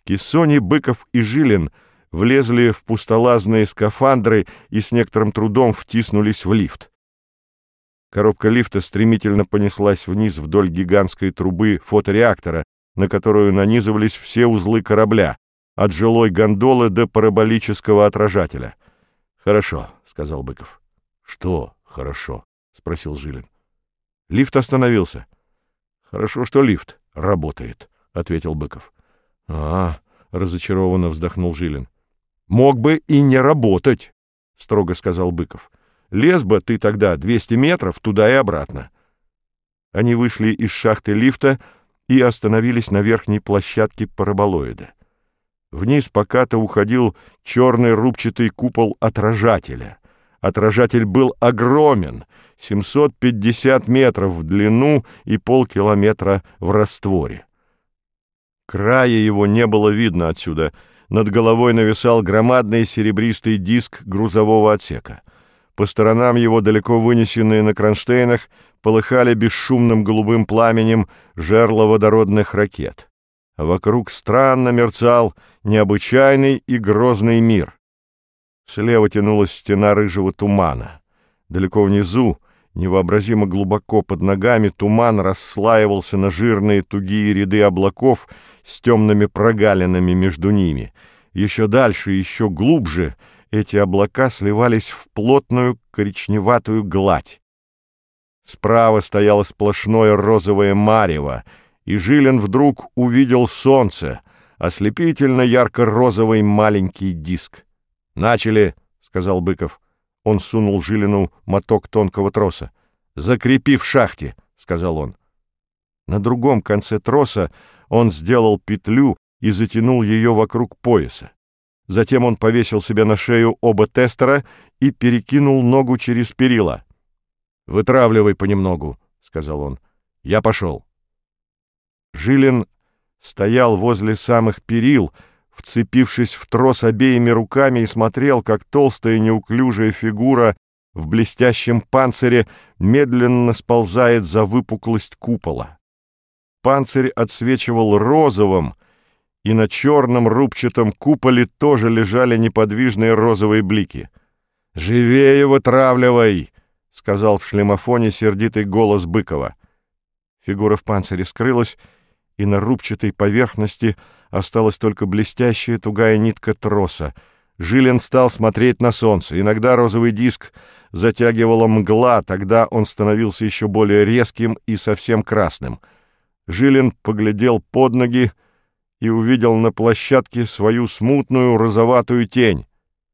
Кессони, Быков и Жилин влезли в пустолазные скафандры и с некоторым трудом втиснулись в лифт. Коробка лифта стремительно понеслась вниз вдоль гигантской трубы фотореактора, на которую нанизывались все узлы корабля, от жилой гондолы до параболического отражателя. «Хорошо», — сказал Быков. «Что хорошо?» — спросил Жилин. Лифт остановился. «Хорошо, что лифт работает», — ответил Быков. Разочарованно вздохнул Жилин. «Мог бы и не работать», — строго сказал Быков. «Лез бы ты тогда 200 метров туда и обратно». Они вышли из шахты лифта и остановились на верхней площадке параболоида. Вниз покато уходил черный рубчатый купол отражателя. Отражатель был огромен, 750 метров в длину и полкилометра в растворе. Края его не было видно отсюда. Над головой нависал громадный серебристый диск грузового отсека. По сторонам его, далеко вынесенные на кронштейнах, полыхали бесшумным голубым пламенем жерла водородных ракет. А вокруг странно мерцал необычайный и грозный мир. Слева тянулась стена рыжего тумана. Далеко внизу, невообразимо глубоко под ногами, туман расслаивался на жирные тугие ряды облаков с темными прогалинами между ними. Еще дальше, еще глубже эти облака сливались в плотную коричневатую гладь. Справа стояло сплошное розовое марево, и Жилин вдруг увидел солнце, ослепительно ярко-розовый маленький диск. «Начали», — сказал Быков. Он сунул Жилину моток тонкого троса. «Закрепи в шахте», — сказал он. На другом конце троса он сделал петлю и затянул ее вокруг пояса. Затем он повесил себе на шею оба тестера и перекинул ногу через перила. «Вытравливай понемногу», — сказал он. «Я пошел». Жилин стоял возле самых перил, вцепившись в трос обеими руками, и смотрел, как толстая неуклюжая фигура в блестящем панцире медленно сползает за выпуклость купола. Панцирь отсвечивал розовым, и на черном рубчатом куполе тоже лежали неподвижные розовые блики. «Живее вытравливай!» — сказал в шлемофоне сердитый голос Быкова. Фигура в панцире скрылась, и на рубчатой поверхности осталась только блестящая тугая нитка троса. Жилин стал смотреть на солнце. Иногда розовый диск затягивала мгла, тогда он становился еще более резким и совсем красным. Жилин поглядел под ноги и увидел на площадке свою смутную розоватую тень.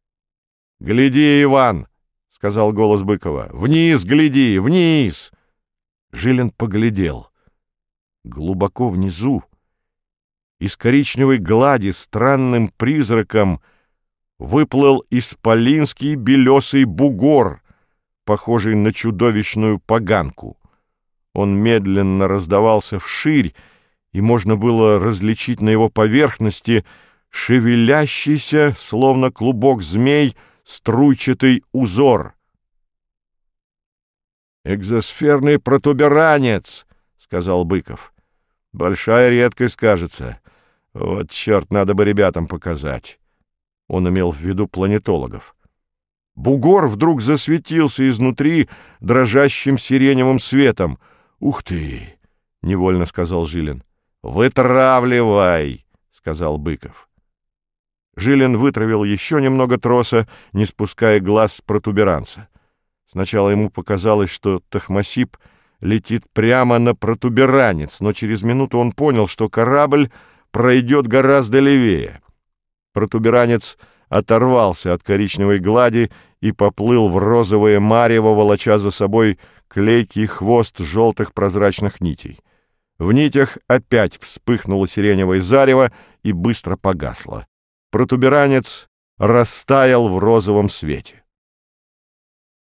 «Гляди, Иван!» — сказал голос Быкова. «Вниз гляди, вниз!» Жилин поглядел. Глубоко внизу, из коричневой глади странным призраком, выплыл исполинский белесый бугор, похожий на чудовищную поганку. Он медленно раздавался вширь, и можно было различить на его поверхности шевелящийся, словно клубок змей, струйчатый узор. «Экзосферный протуберанец», — сказал Быков. «Большая редкость, кажется. Вот черт, надо бы ребятам показать». Он имел в виду планетологов. Бугор вдруг засветился изнутри дрожащим сиреневым светом. «Ух ты!» — невольно сказал Жилин. «Вытравливай!» — сказал Быков. Жилин вытравил еще немного троса, не спуская глаз с протуберанца. Сначала ему показалось, что Тахмасип летит прямо на протуберанец, но через минуту он понял, что корабль пройдет гораздо левее. Протуберанец оторвался от коричневой глади и поплыл в розовое марево, волоча за собой клейкий хвост желтых прозрачных нитей. В нитях опять вспыхнуло сиреневое зарево и быстро погасло. Протуберанец растаял в розовом свете.